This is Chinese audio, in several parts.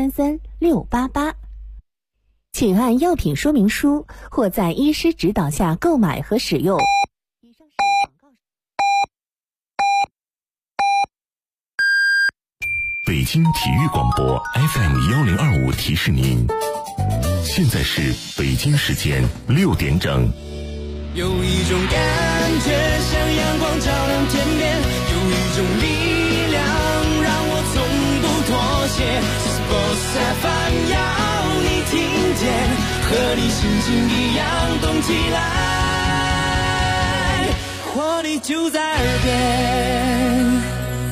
02333688，请按药品说明书或在医师指导下购买和使用。以上是广告。 北京体育广播 FM1025提示您，现在是北京时间6点整。 有一种感觉像阳光照亮天边，有一种力量让我从不妥协。Sports FM 要你听见，和你心情一样动起来，活力就在耳边。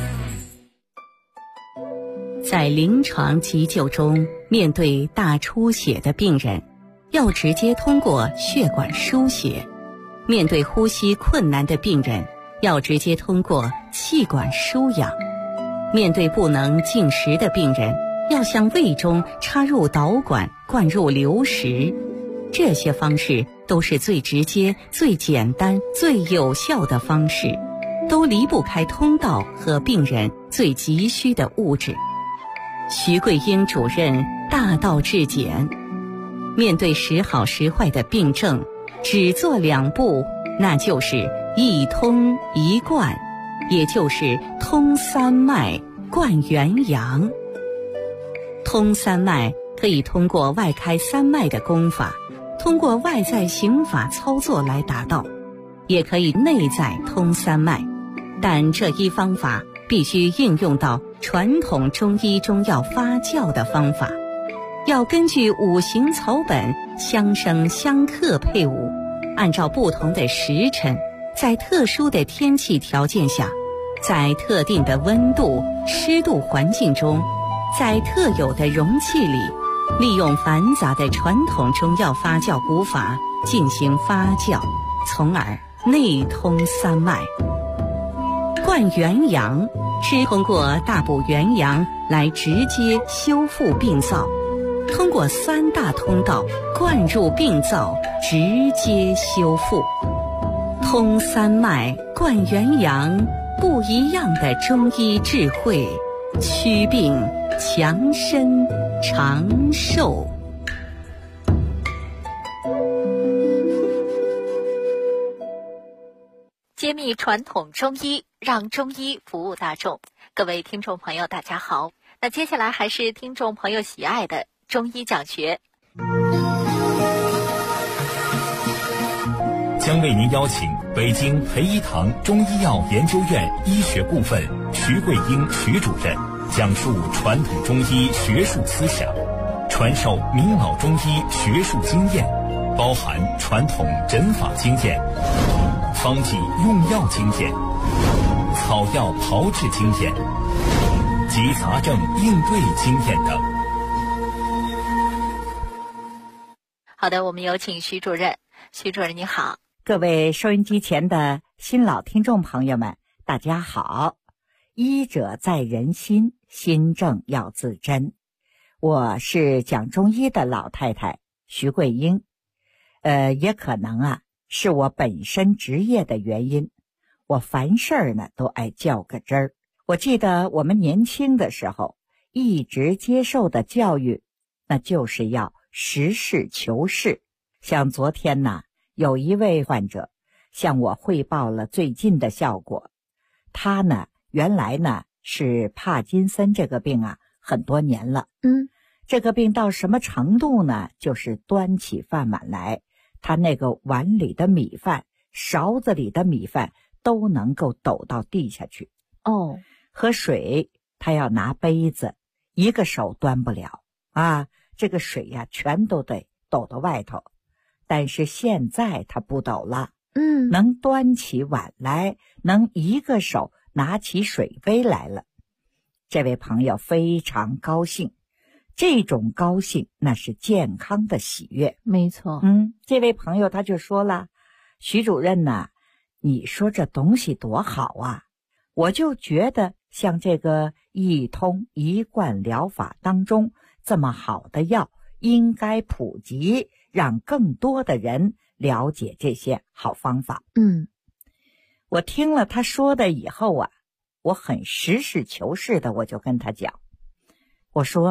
在临床急救中，面对大出血的病人，要直接通过血管输血；面对呼吸困难的病人，要直接通过气管输氧；面对不能进食的病人，要向胃中插入导管灌入流食。这些方式都是最直接、最简单、最有效的方式，都离不开通道和病人最急需的物质。徐桂英主任大道至简，面对时好时坏的病症，只做2步，那就是一通一贯，也就是通三脉贯元阳。通三脉可以通过外开三脉的功法，通过外在刑法操作来达到，也可以内在通三脉，但这一方法必须应用到传统中医中药发酵的方法，要根据五行草本相生相克配伍，按照不同的时辰，在特殊的天气条件下，在特定的温度、湿度环境中，在特有的容器里，利用繁杂的传统中药发酵古法进行发酵，从而内通三脉。贯元阳是通过大补元阳来直接修复病灶，通过3大通道灌入病灶，直接修复。通三脉贯元阳，不一样的中医智慧，祛病强身长寿。 揭秘传统中医，让中医服务大众。各位听众朋友大家好，那接下来还是听众朋友喜爱的中医讲学， 将为您邀请北京培一堂中医药研究院医学部分徐桂英徐主任讲述传统中医学术思想，传授明老中医学术经验，包含传统诊法经验、方剂用药经验、草药炮制经验及杂症应对经验等。 好的，我们有请徐主任。徐主任你好。 各位收音机前的新老听众朋友们，大家好。医者在人心，心正要自珍。我是讲中医的老太太徐桂英。也可能是我本身职业的原因，我凡事呢都爱较个真儿。我记得我们年轻的时候一直接受的教育，那就是要实事求是。像昨天呢，有一位患者向我汇报了最近的效果。他呢原来呢是帕金森这个病很多年了。这个病到什么程度呢？就是端起饭碗来，他那个碗里的米饭、勺子里的米饭都能够抖到地下去。喝水他要拿杯子，一个手端不了这个水全都得抖到外头。但是现在他不抖了，能端起碗来，能一个手拿起水杯来了。这位朋友非常高兴，这种高兴那是健康的喜悦。 没错。 这位朋友他就说了，徐主任呐，你说这东西多好我就觉得像这个一通一贯疗法当中这么好的药应该普及，让更多的人了解这些好方法。我听了他说的以后我很实事求是的，我就跟他讲，我说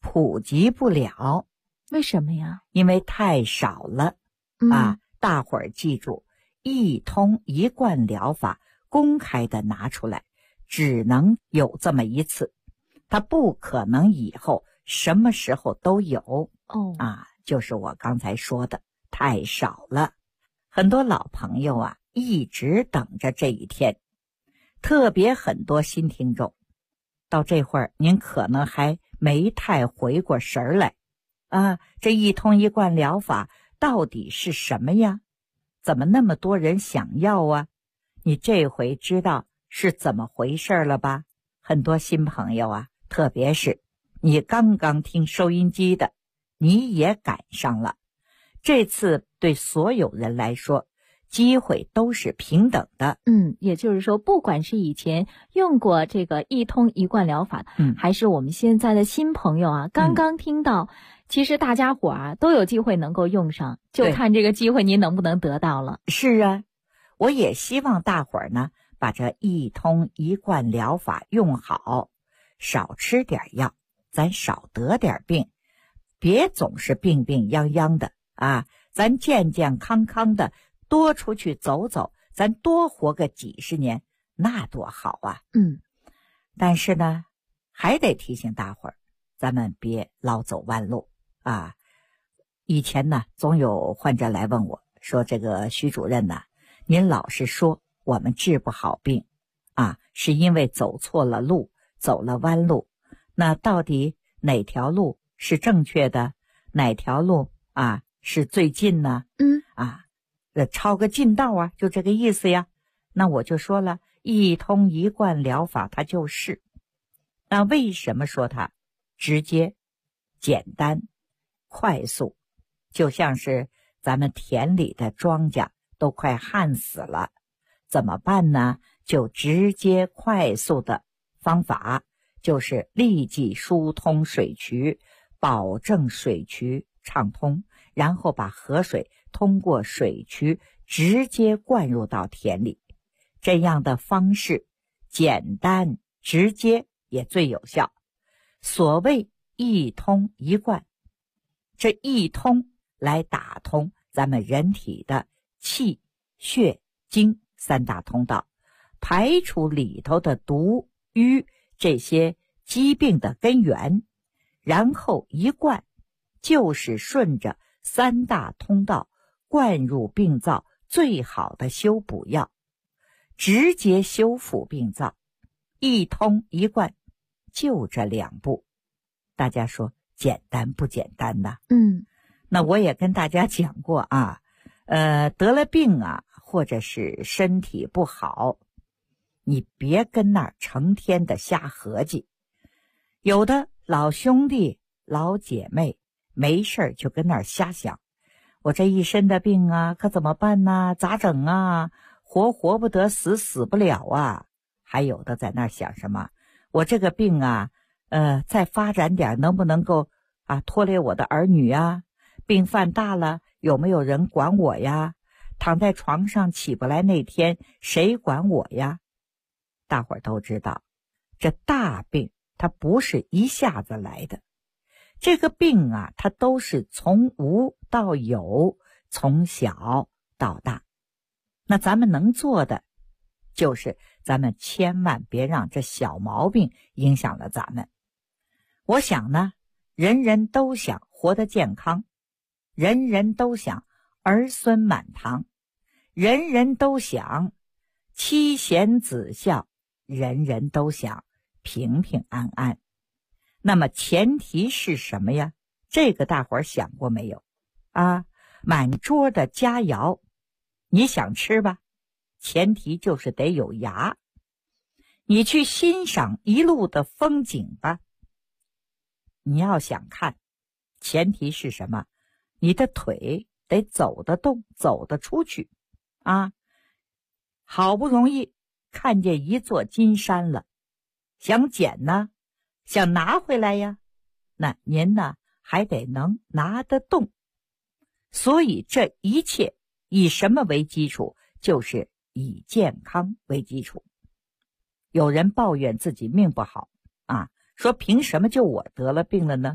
普及不了。 为什么呀？ 因为太少了啊！大伙儿记住，一通一贯疗法公开的拿出来，只能有这么一次，它不可能以后什么时候都有。就是我刚才说的，太少了。很多老朋友啊，一直等着这一天，特别很多新听众，到这会儿您可能还没太回过神来啊！这一通一贯疗法到底是什么呀？怎么那么多人想要啊？你这回知道是怎么回事了吧？很多新朋友啊，特别是你刚刚听收音机的，你也赶上了。这次对所有人来说，机会都是平等的。 也就是说，不管是以前用过这个一通一贯疗法的，还是我们现在的新朋友啊，刚刚听到，其实大家伙啊都有机会能够用上，就看这个机会您能不能得到了。 是啊，我也希望大伙儿呢，把这一通一贯疗法用好，少吃点药，咱少得点病，别总是病病殃殃的啊！咱健健康康的，多出去走走，咱多活个几十年，那多好啊！但是呢，还得提醒大伙儿，咱们别老走弯路啊！以前呢，总有患者来问我说：“这个徐主任呢，您老是说我们治不好病啊，是因为走错了路，走了弯路。那到底哪条路是正确的？哪条路啊是最近呢？抄个近道啊，就这个意思呀。那我就说了，一通一贯疗法它就是。那为什么说它直接、简单、快速？就像是咱们田里的庄稼都快旱死了，怎么办呢？就直接快速的方法，就是立即疏通水渠，保证水渠畅通，然后把河水通过水渠直接灌入到田里。这样的方式简单直接，也最有效。所谓一通一贯，这一通来打通咱们人体的气、血、精三大通道，排除里头的毒、瘀这些疾病的根源，然后一贯就是顺着三大通道灌入病灶最好的修补药，直接修复病灶。一通一贯就这两步，大家说简单不简单呢？那我也跟大家讲过啊，得了病啊，或者是身体不好，你别跟那儿成天的瞎合计。有的老兄弟老姐妹没事就跟那儿瞎想，我这一身的病啊，可怎么办呢？咋整啊？活不得，死不了啊！还有的在那儿想什么？我这个病啊，再发展点，能不能够拖累我的儿女啊？病犯大了，有没有人管我呀？躺在床上起不来那天，谁管我呀？大伙儿都知道，这大病它不是一下子来的，这个病啊，它都是从无到有，从小到大。那咱们能做的，就是咱们千万别让这小毛病影响了咱们。我想呢，人人都想活得健康，人人都想儿孙满堂，人人都想妻贤子孝，人人都想平平安安。那么前提是什么呀？这个大伙儿想过没有啊？满桌的佳肴，你想吃吧，前提就是得有牙。你去欣赏一路的风景吧，你要想看，前提是什么？你的腿得走得动，走得出去啊！好不容易看见一座金山了，想捡呢，想拿回来呀，那您呢还得能拿得动。所以这一切以什么为基础？就是以健康为基础。有人抱怨自己命不好啊，说凭什么就我得了病了呢？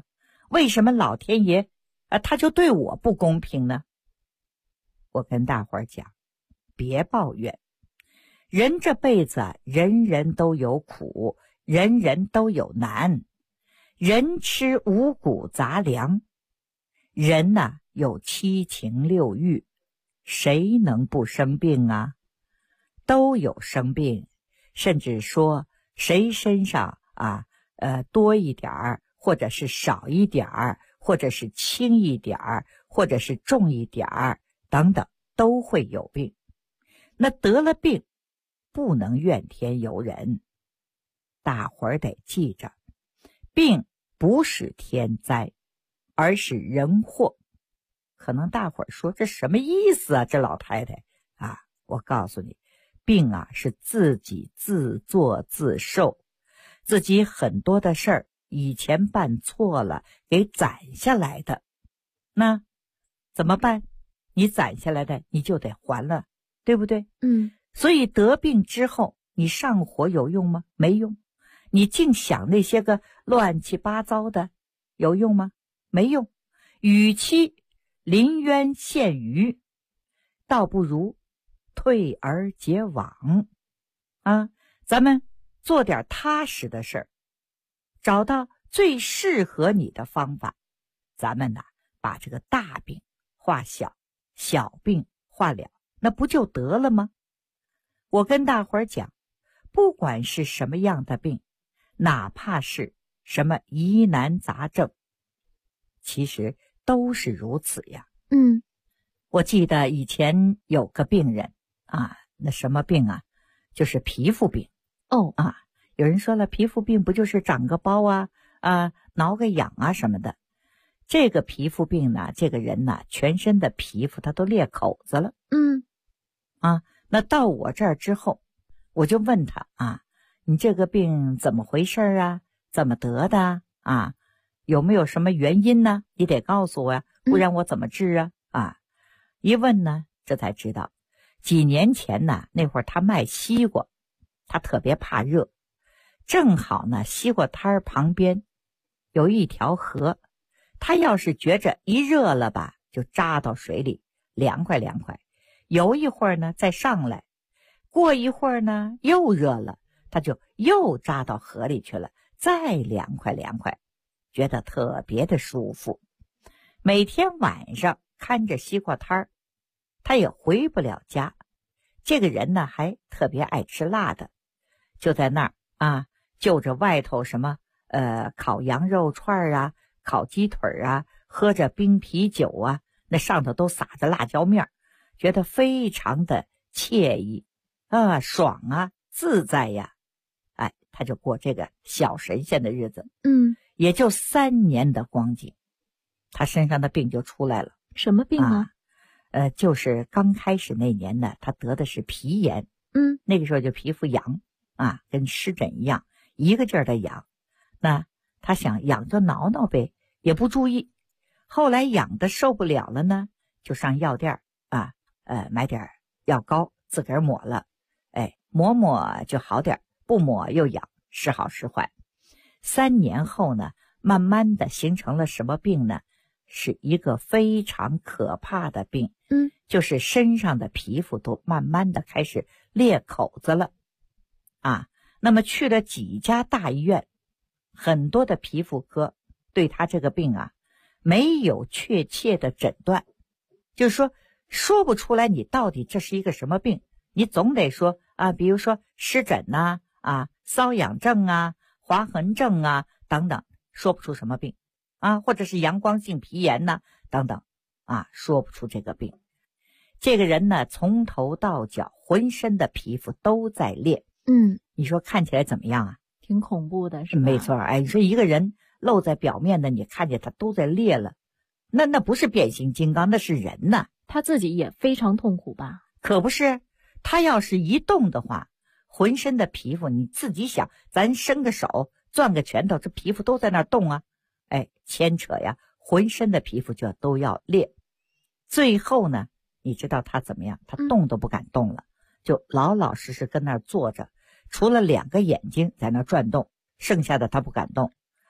为什么老天爷他就对我不公平呢？我跟大伙儿讲，别抱怨，人这辈子人人都有苦，人人都有难，人吃五谷杂粮，人呐有七情六欲，谁能不生病啊？都有生病，甚至说谁身上多一点儿，或者是少一点儿，或者是轻一点儿，或者是重一点儿，等等，都会有病。那得了病，不能怨天尤人，大伙儿得记着，病不是天灾，而是人祸。可能大伙儿说这什么意思啊？这老太太啊，我告诉你，病啊是自己自作自受，自己很多的事儿以前办错了，给攒下来的。那怎么办？你攒下来的你就得还了，对不对？所以得病之后，你上火有用吗？没用。你净想那些个乱七八糟的，有用吗？没用。与其临渊羡鱼，倒不如退而结网啊！咱们做点踏实的事儿，找到最适合你的方法，咱们把这个大病化小，小病化了，那不就得了吗？我跟大伙儿讲，不管是什么样的病，哪怕是什么疑难杂症，其实都是如此呀。我记得以前有个病人那什么病啊？就是皮肤病。有人说了，皮肤病不就是长个包挠个痒什么的。这个皮肤病呢，这个人全身的皮肤他都裂口子了。那到我这儿之后，我就问他你这个病怎么回事啊？怎么得的有没有什么原因呢？你得告诉我呀，不然我怎么治一问呢，这才知道，几年前那会儿他卖西瓜，他特别怕热，正好西瓜摊儿旁边有一条河，他要是觉着一热了吧，就扎到水里，凉快凉快，游一会儿呢再上来，过一会儿呢又热了，他就又扎到河里去了，再凉快凉快，觉得特别的舒服。每天晚上看着西瓜摊儿，他也回不了家。这个人还特别爱吃辣的，就在那儿就着外头什么烤羊肉串烤鸡腿喝着冰啤酒那上头都撒着辣椒面，觉得非常的惬意爽自在呀。他就过这个小神仙的日子。也就3年的光景，他身上的病就出来了。 什么病啊？ 就是刚开始那年呢，他得的是皮炎。那个时候就皮肤痒跟湿疹一样，一个劲儿的痒。那他想痒就挠挠呗，也不注意。后来痒的受不了了呢，就上药店买点药膏自个儿抹了，抹就好点，不抹又痒，时好时坏。3年后呢，慢慢的形成了什么病呢？是一个非常可怕的病。就是身上的皮肤都慢慢的开始裂口子了那么去了几家大医院，很多的皮肤科对他这个病没有确切的诊断，就是说不出来你到底这是一个什么病。你总得说比如说湿疹瘙痒症划痕症等等，说不出什么病或者是阳光性皮炎等等说不出这个病。这个人呢，从头到脚浑身的皮肤都在裂。你说看起来怎么样挺恐怖的，是吧？ 没错。你说一个人露在表面的，你看见他都在裂了，那不是变形金刚，那是人他自己也非常痛苦吧？ 可不是，他要是一动的话，浑身的皮肤你自己想，咱伸个手攥个拳头，这皮肤都在那动牵扯呀，浑身的皮肤就都要裂。最后呢，你知道他怎么样？他动都不敢动了，就老老实实跟那儿坐着，除了2个眼睛在那转动，剩下的他不敢动。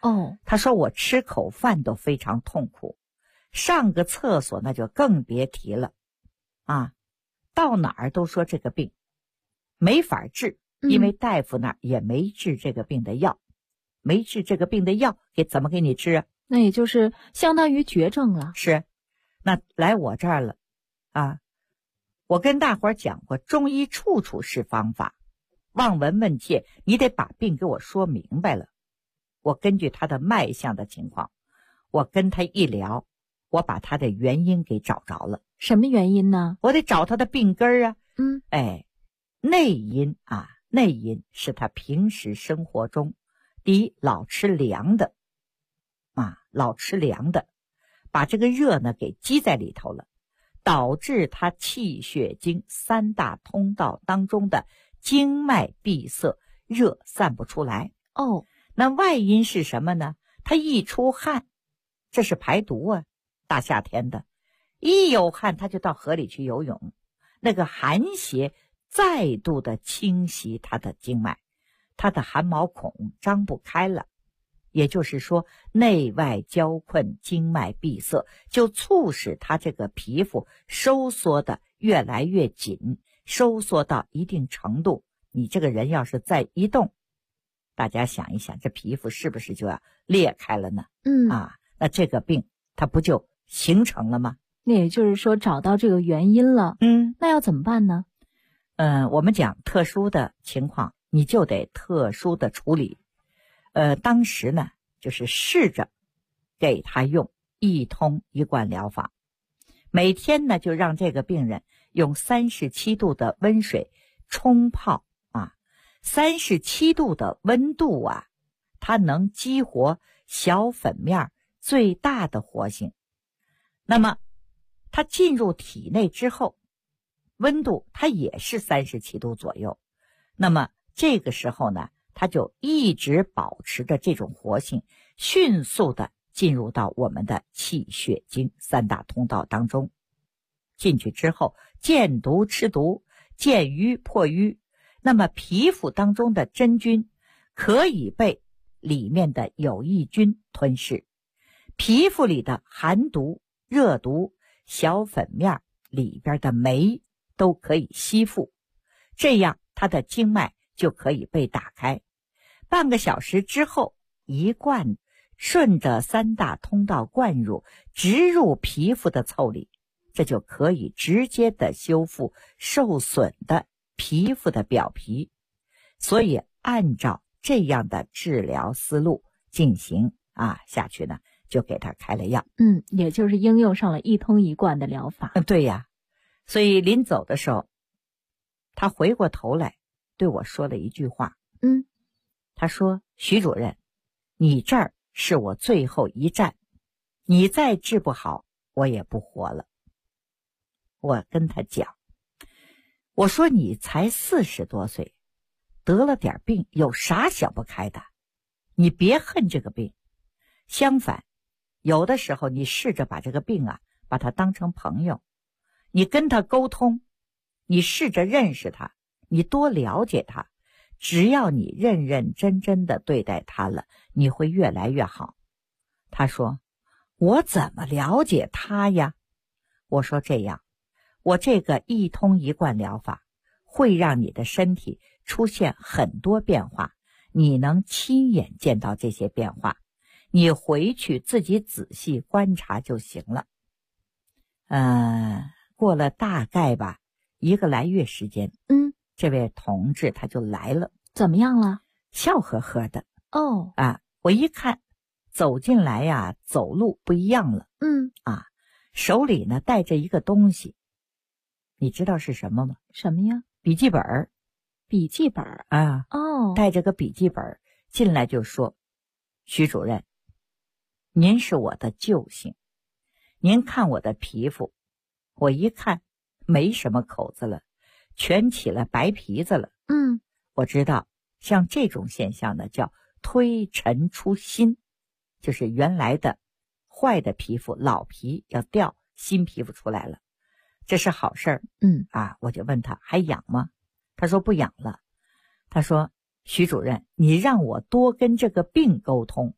哦， 他说我吃口饭都非常痛苦，上个厕所那就更别提了啊，到哪儿都说这个病没法治，因为大夫那儿也没治这个病的药，没治这个病的药怎么给你治啊？ 那也就是相当于绝症了。 是，那来我这儿了啊，我跟大伙儿讲过，中医处处是方法，望闻问切，你得把病给我说明白了。我根据他的脉象的情况，我跟他一聊，我把他的原因给找着了。 什么原因呢？ 我得找他的病根儿啊。内因啊，内因是他平时生活中第一老吃凉的啊，老吃凉的，把这个热呢给积在里头了，导致他气血经三大通道当中的经脉闭塞，热散不出来。 哦， 那外因是什么呢？他一出汗，这是排毒啊，大夏天的，一有汗他就到河里去游泳，那个寒邪再度的侵袭他的经脉，他的汗毛孔张不开了，也就是说内外交困，经脉闭塞，就促使他这个皮肤收缩的越来越紧，收缩到一定程度，你这个人要是再一动，大家想一想，这皮肤是不是就要裂开了呢？那这个病它不就形成了吗？ 那也就是说找到这个原因了。那要怎么办呢？ 我们讲特殊的情况，你就得特殊的处理。当时呢，就是试着给他用一通一贯疗法，每天呢就让这个病人用37度的温水冲泡啊，37度的温度啊，它能激活小粉面最大的活性。那么它进入体内之后，温度它也是37度左右，那么这个时候呢，它就一直保持着这种活性，迅速的进入到我们的气血经三大通道当中。进去之后，见毒吃毒，见瘀破瘀，那么皮肤当中的真菌可以被里面的有益菌吞噬，皮肤里的寒毒、热毒、小粉面里边的酶都可以吸附，这样它的经脉就可以被打开。半个小时之后，一灌顺着三大通道灌入，直入皮肤的腠理，这就可以直接的修复受损的皮肤的表皮。所以按照这样的治疗思路进行下去呢，就给他开了药。 也就是应用上了一通一贯的疗法。 对呀，所以临走的时候，他回过头来对我说了一句话。他说：徐主任，你这儿是我最后一站，你再治不好，我也不活了。我跟他讲，我说你才40多岁，得了点病，有啥想不开的？你别恨这个病，相反，有的时候你试着把这个病把它当成朋友，你跟他沟通，你试着认识他，你多了解他，只要你认认真真的对待他了，你会越来越好。他说：我怎么了解他呀？我说这样，我这个一通一贯疗法会让你的身体出现很多变化，你能亲眼见到这些变化，你回去自己仔细观察就行了。过了大概1个来月时间，这位同志他就来了。 怎么样了？ 笑呵呵的。我一看走进来走路不一样了。手里呢带着一个东西，你知道是什么吗？ 什么呀？ 笔记本。 笔记本带着个笔记本进来就说：徐主任，您是我的救星，您看我的皮肤，我一看没什么口子了，全起了白皮子了。我知道像这种现象呢叫推陈出新，就是原来的坏的皮肤老皮要掉，新皮肤出来了，这是好事儿。我就问他还痒吗？他说不痒了。他说：徐主任，你让我多跟这个病沟通，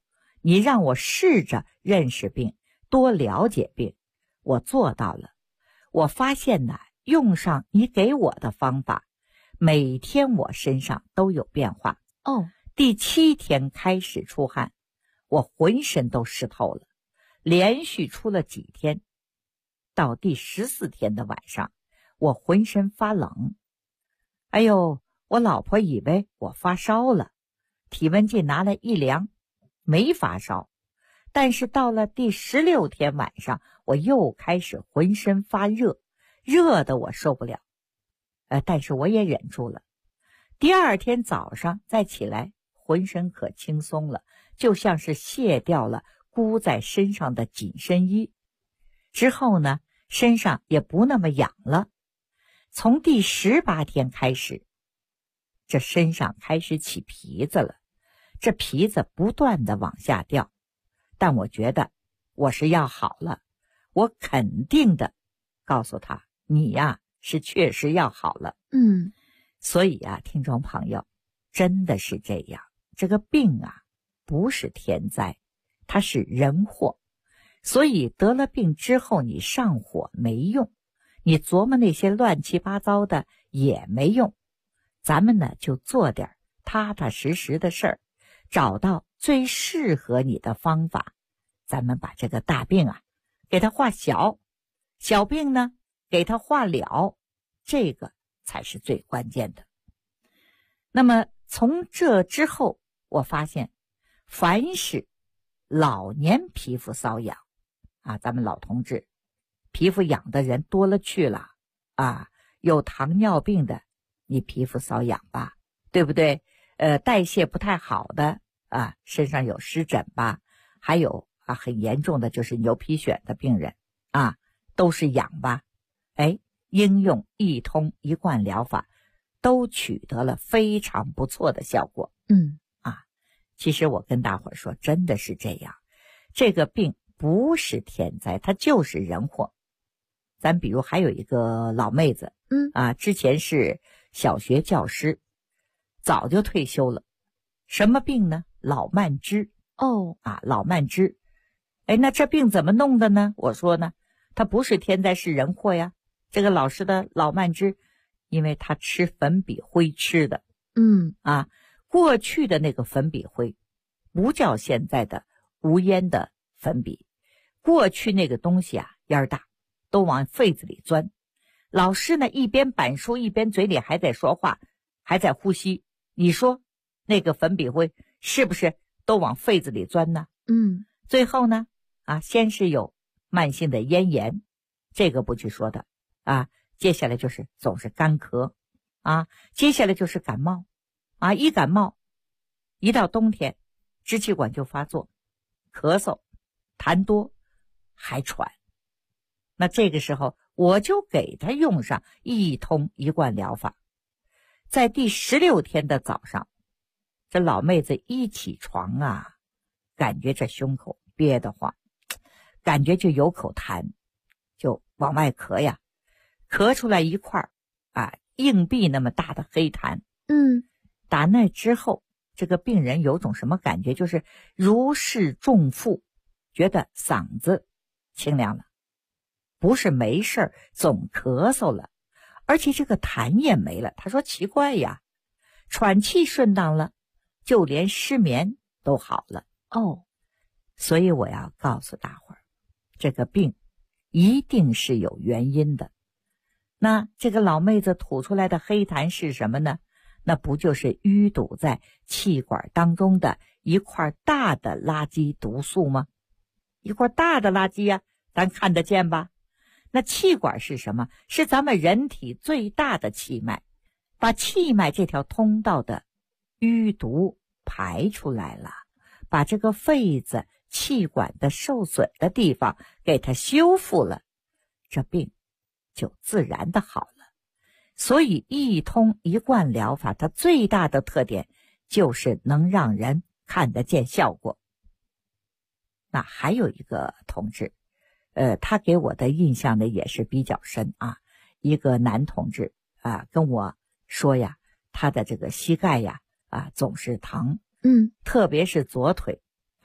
你让我试着认识病，多了解病，我做到了。我发现呢，用上你给我的方法，每天我身上都有变化。第7天开始出汗，我浑身都湿透了，连续出了几天，到第14天的晚上，我浑身发冷。哎呦，我老婆以为我发烧了，体温计拿来一量，没发烧。但是到了第16天晚上，我又开始浑身发热，热的我受不了。但是我也忍住了。第2天早上再起来，浑身可轻松了，就像是卸掉了箍在身上的紧身衣。之后呢，身上也不那么痒了。从第18天开始，这身上开始起皮子了，这皮子不断的往下掉。但我觉得我是要好了，我肯定的告诉他，你呀是确实要好了。所以啊，听众朋友，真的是这样，这个病啊不是天灾，它是人祸。所以得了病之后，你上火没用，你琢磨那些乱七八糟的也没用。咱们呢就做点踏踏实实的事儿，找到最适合你的方法，咱们把这个大病啊给它化小，小病呢给它化了，这个才是最关键的。那么从这之后，我发现凡是老年皮肤瘙痒啊，咱们老同志皮肤痒的人多了去了啊，有糖尿病的你皮肤瘙痒吧，对不对？代谢不太好的啊，身上有湿疹吧，还有啊很严重的就是牛皮癣的病人啊，都是痒吧。应用一通一贯疗法都取得了非常不错的效果。其实我跟大伙儿说，真的是这样，这个病不是天灾，它就是人祸。咱比如还有一个老妹子，之前是小学教师，早就退休了。什么病呢？老慢支。老慢支。那这病怎么弄的呢？我说呢，它不是天灾，是人祸呀。这个老师的老慢支，因为他吃粉笔灰吃的。过去的那个粉笔灰不叫现在的无烟的粉笔，过去那个东西啊烟大，都往肺子里钻。老师呢一边板书一边嘴里还在说话，还在呼吸，你说那个粉笔灰是不是都往肺子里钻呢？最后呢先是有慢性的咽炎，这个不去说的接下来就是总是干咳接下来就是感冒一感冒一到冬天支气管就发作，咳嗽痰多还喘。那这个时候我就给他用上一通一贯疗法。在第16天的早上，这老妹子一起床感觉这胸口憋得慌，感觉就有口痰，就往外咳呀，咳出来一块硬币那么大的黑痰。打那之后，这个病人有种什么感觉，就是如释重负，觉得嗓子清凉了，不是没事儿总咳嗽了，而且这个痰也没了。他说奇怪呀，喘气顺当了，就连失眠都好了。所以我要告诉大伙儿，这个病一定是有原因的。那这个老妹子吐出来的黑痰是什么呢？那不就是淤堵在气管当中的一块大的垃圾毒素吗？一块大的垃圾咱看得见吧？那气管是什么？是咱们人体最大的气脉，把气脉这条通道的淤毒排出来了，把这个肺子气管的受损的地方给它修复了，这病就自然的好了。所以一通一贯疗法它最大的特点就是能让人看得见效果。那还有一个同志他给我的印象呢也是比较深一个男同志跟我说呀，他的这个膝盖呀总是疼，特别是左腿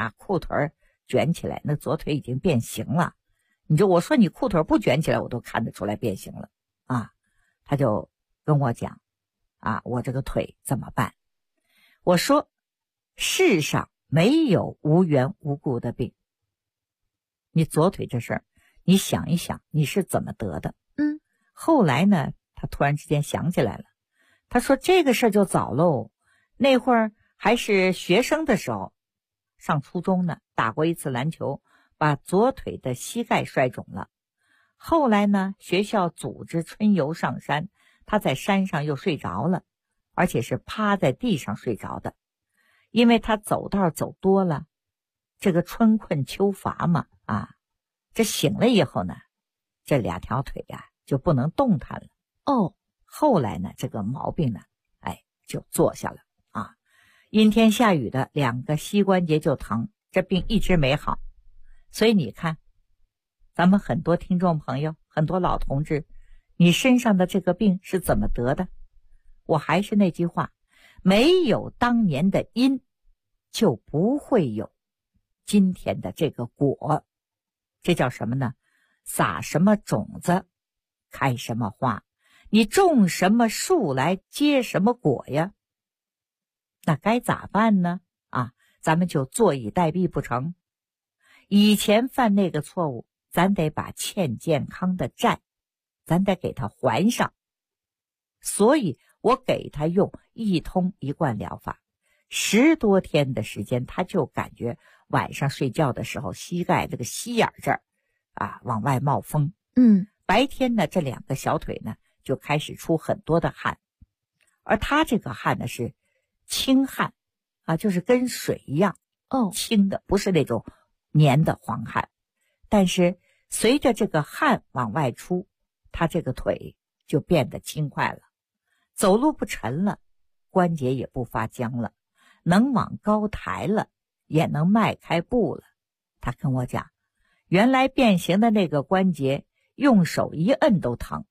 啊，裤腿卷起来，那左腿已经变形了。我说你裤腿不卷起来，我都看得出来变形了啊。他就跟我讲啊，我这个腿怎么办？我说世上没有无缘无故的病。你左腿这事儿，你想一想你是怎么得的？后来呢，他突然之间想起来了，他说这个事儿就早喽，那会儿还是学生的时候，上初中呢，打过一次篮球，把左腿的膝盖摔肿了。后来呢，学校组织春游上山，他在山上又睡着了，而且是趴在地上睡着的。因为他走道走多了，这个春困秋乏嘛，啊，这醒了以后呢，这2条腿呀就不能动弹了。后来呢，这个毛病呢，就坐下了啊。阴天下雨的2个膝关节就疼，这病一直没好。所以你看，咱们很多听众朋友，很多老同志，你身上的这个病是怎么得的？我还是那句话，没有当年的因，就不会有今天的这个果。这叫什么呢？撒什么种子，开什么花。你种什么树来结什么果呀？那该咋办呢？啊，咱们就坐以待毙不成？以前犯那个错误，咱得把欠健康的债，咱得给他还上。所以我给他用一通一贯疗法，10多天的时间，他就感觉晚上睡觉的时候，膝盖这个膝眼这儿啊往外冒风。白天呢，这2个小腿呢就开始出很多的汗，而他这个汗呢是清汗啊，就是跟水一样清的，不是那种黏的黄汗。但是随着这个汗往外出，他这个腿就变得轻快了，走路不沉了，关节也不发僵了，能往高抬了，也能迈开步了。他跟我讲，原来变形的那个关节用手一摁都疼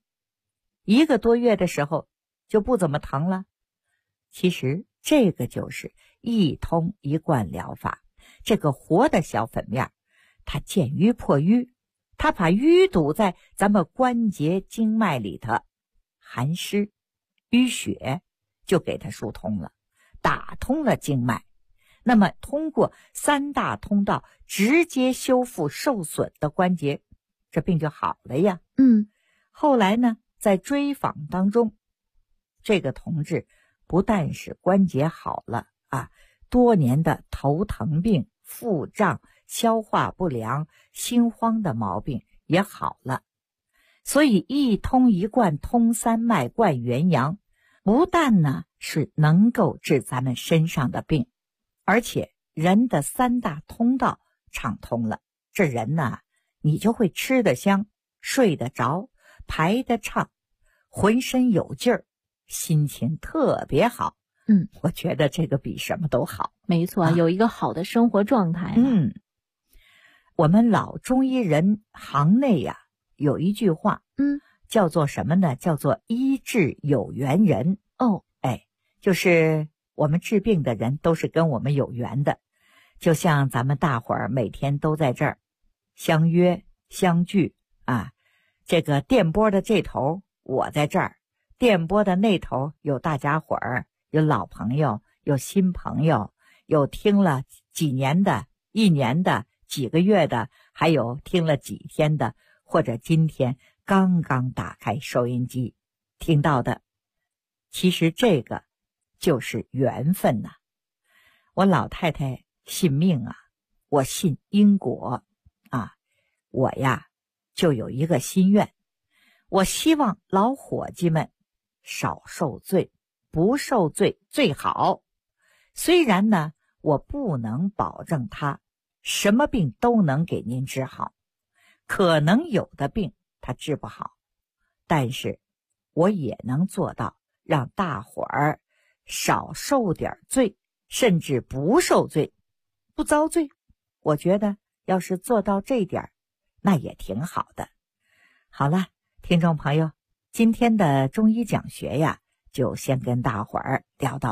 ，1个多月的时候就不怎么疼了。其实这个就是一通一贯疗法，这个活的小粉面，它见淤破淤，它把淤堵在咱们关节经脉里头，寒湿淤血就给它疏通了，打通了经脉。那么通过3大通道直接修复受损的关节，这病就好了呀。后来呢，在追访当中，这个同志不但是关节好了啊，多年的头疼病、腹胀、消化不良、心慌的毛病也好了。所以一通一贯通3脉贯元阳，不但呢是能够治咱们身上的病，而且人的3大通道畅通了，这人呢，你就会吃得香，睡得着，排得畅，浑身有劲儿，心情特别好。我觉得这个比什么都好。 没错，有一个好的生活状态。 我们老中医人行内呀，有一句话，叫做什么呢？叫做医治有缘人。就是我们治病的人都是跟我们有缘的，就像咱们大伙儿每天都在这儿相约相聚啊。这个电波的这头我在这儿，电波的那头有大家伙儿，有老朋友，有新朋友，有听了几年的、1年的、几个月的，还有听了几天的，或者今天刚刚打开收音机听到的。其实这个就是缘分呐。我老太太信命啊，我信因果啊。我呀就有一个心愿，我希望老伙计们少受罪，不受罪最好。虽然呢，我不能保证他什么病都能给您治好，可能有的病他治不好，但是我也能做到让大伙儿少受点罪，甚至不受罪，不遭罪。我觉得要是做到这点，那也挺好的。好了，听众朋友，今天的中医讲学呀，就先跟大伙儿聊到这儿。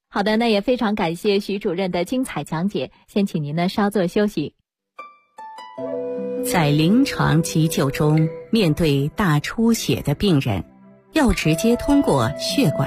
好的，那也非常感谢徐主任的精彩讲解，先请您呢稍作休息。 在临床急救中，面对大出血的病人，要直接通过血管